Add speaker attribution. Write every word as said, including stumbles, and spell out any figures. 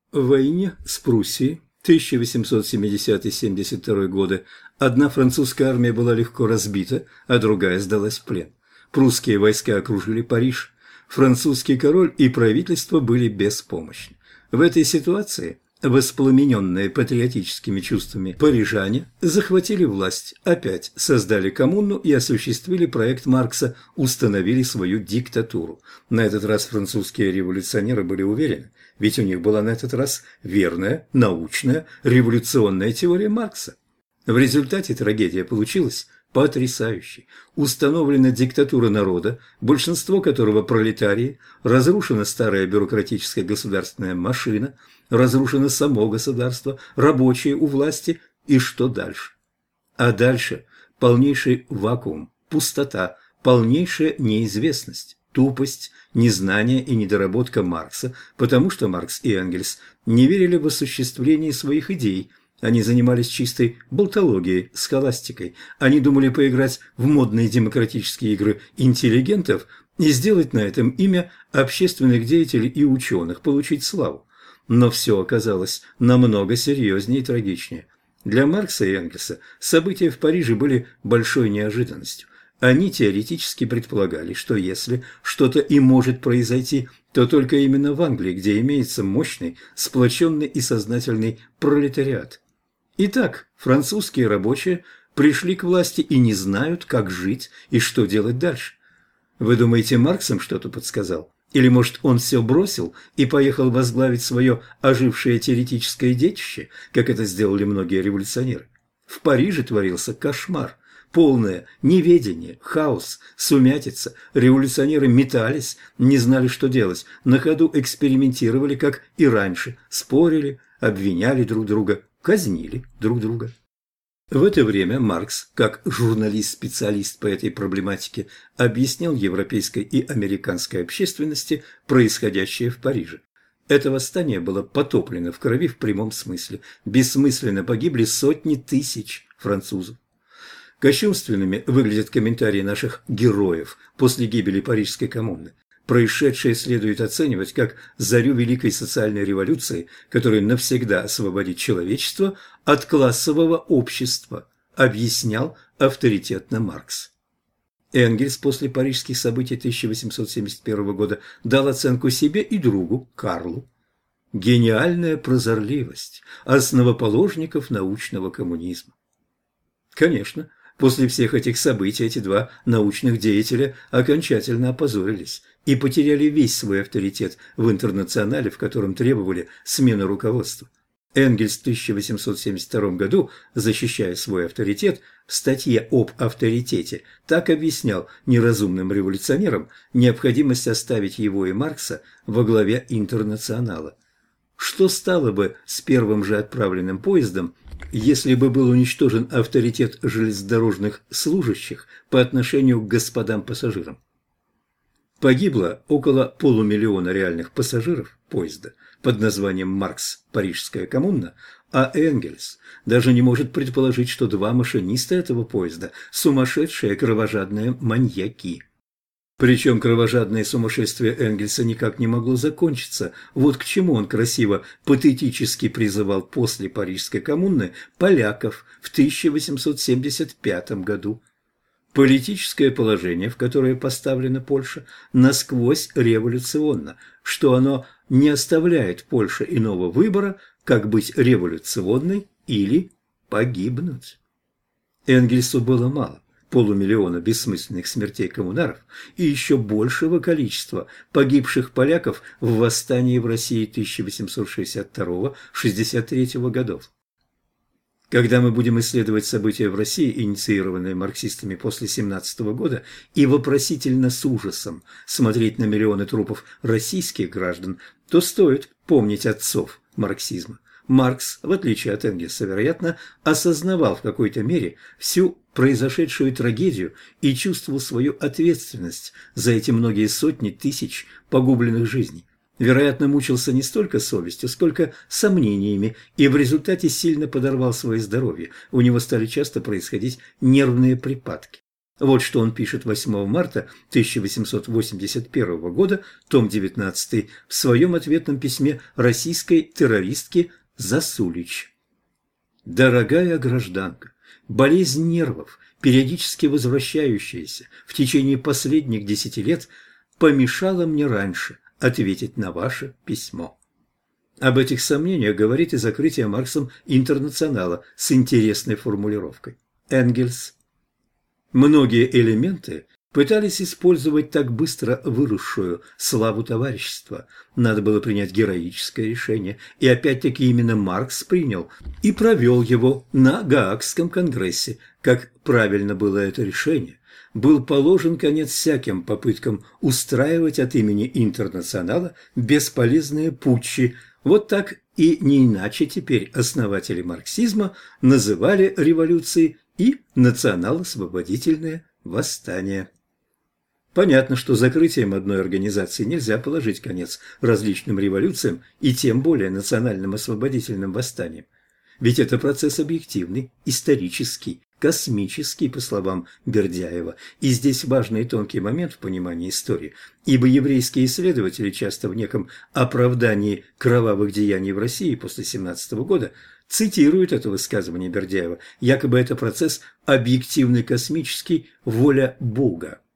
Speaker 1: В войне с Пруссией тысяча восемьсот семидесятый — семьдесят второй годы одна французская армия была легко разбита, а другая сдалась в плен. Прусские войска окружили Париж. Французский король и правительство были беспомощны. В этой ситуации воспламененные патриотическими чувствами парижане захватили власть, опять создали коммуну и осуществили проект Маркса, установили свою диктатуру. На этот раз французские революционеры были уверены, ведь у них была на этот раз верная, научная, революционная теория Маркса. В результате трагедия получилась потрясающей. Установлена диктатура народа, большинство которого пролетарии, разрушена старая бюрократическая государственная машина, разрушено само государство, рабочие у власти, и что дальше? А дальше полнейший вакуум, пустота, полнейшая неизвестность, тупость, незнание и недоработка Маркса, потому что Маркс и Энгельс не верили в осуществление своих идей. Они занимались чистой болтологией, схоластикой. Они думали поиграть в модные демократические игры интеллигентов и сделать на этом имя общественных деятелей и ученых, получить славу. Но все оказалось намного серьезнее и трагичнее. Для Маркса и Энгельса события в Париже были большой неожиданностью. Они теоретически предполагали, что если что-то и может произойти, то только именно в Англии, где имеется мощный, сплоченный и сознательный пролетариат. Итак, французские рабочие пришли к власти и не знают, как жить и что делать дальше. Вы думаете, Маркс им что-то подсказал? Или, может, он все бросил и поехал возглавить свое ожившее теоретическое детище, как это сделали многие революционеры? В Париже творился кошмар, полное неведение, хаос, сумятица. Революционеры метались, не знали, что делать, на ходу экспериментировали, как и раньше, спорили, обвиняли друг друга, казнили друг друга. В это время Маркс, как журналист-специалист по этой проблематике, объяснял европейской и американской общественности происходящее в Париже. Это восстание было потоплено в крови в прямом смысле. Бессмысленно погибли сотни тысяч французов. Кощунственными выглядят комментарии наших героев после гибели Парижской коммуны. Происшедшее следует оценивать как зарю великой социальной революции, которая навсегда освободит человечество от классового общества, объяснял авторитетно Маркс. Энгельс после парижских событий тысяча восемьсот семьдесят первого года дал оценку себе и другу Карлу. Гениальная прозорливость основоположников научного коммунизма. Конечно, после всех этих событий эти два научных деятеля окончательно опозорились и потеряли весь свой авторитет в интернационале, в котором требовали смены руководства. Энгельс в тысяча восемьсот семьдесят втором году, защищая свой авторитет, в статье об авторитете так объяснял неразумным революционерам необходимость оставить его и Маркса во главе интернационала. Что стало бы с первым же отправленным поездом, если бы был уничтожен авторитет железнодорожных служащих по отношению к господам пассажирам? Погибло около полумиллиона реальных пассажиров поезда под названием «Маркс. Парижская коммуна», а Энгельс даже не может предположить, что два машиниста этого поезда – сумасшедшие кровожадные маньяки. Причем кровожадное сумасшествие Энгельса никак не могло закончиться. Вот к чему он красиво, патетически призывал после Парижской коммуны поляков в тысяча восемьсот семьдесят пятом году. Политическое положение, в которое поставлена Польша, насквозь революционно, что оно не оставляет Польше иного выбора, как быть революционной или погибнуть. Энгельсу было мало полумиллиона бессмысленных смертей коммунаров и еще большего количества погибших поляков в восстании в России тысяча восемьсот шестьдесят второго — шестьдесят третьего годов. Когда мы будем исследовать события в России, инициированные марксистами после семнадцатого года, и вопросительно с ужасом смотреть на миллионы трупов российских граждан, то стоит помнить отцов марксизма. Маркс, в отличие от Энгельса, вероятно, осознавал в какой-то мере всю произошедшую трагедию и чувствовал свою ответственность за эти многие сотни тысяч погубленных жизней. Вероятно, мучился не столько совестью, сколько сомнениями, и в результате сильно подорвал свое здоровье. У него стали часто происходить нервные припадки. Вот что он пишет восьмого марта тысяча восемьсот восемьдесят первого года, том девятнадцатый, в своем ответном письме российской террористке Засулич. «Дорогая гражданка, болезнь нервов, периодически возвращающаяся в течение последних десяти лет, помешала мне раньше ответить на ваше письмо». Об этих сомнениях говорит и закрытие Марксом Интернационала с интересной формулировкой. Энгельс. Многие элементы пытались использовать так быстро выросшую славу товарищества. Надо было принять героическое решение, и опять-таки именно Маркс принял и провел его на Гаагском конгрессе. Как правильно было это решение, был положен конец всяким попыткам устраивать от имени Интернационала бесполезные путчи. Вот так и не иначе теперь основатели марксизма называли революцией и национал-освободительное восстание. Понятно, что закрытием одной организации нельзя положить конец различным революциям и тем более национальным освободительным восстаниям. Ведь это процесс объективный, исторический, космический, по словам Бердяева. И здесь важный и тонкий момент в понимании истории, ибо еврейские исследователи часто в неком оправдании кровавых деяний в России после семнадцатого года цитируют это высказывание Бердяева, якобы это процесс объективный, космический, воля Бога.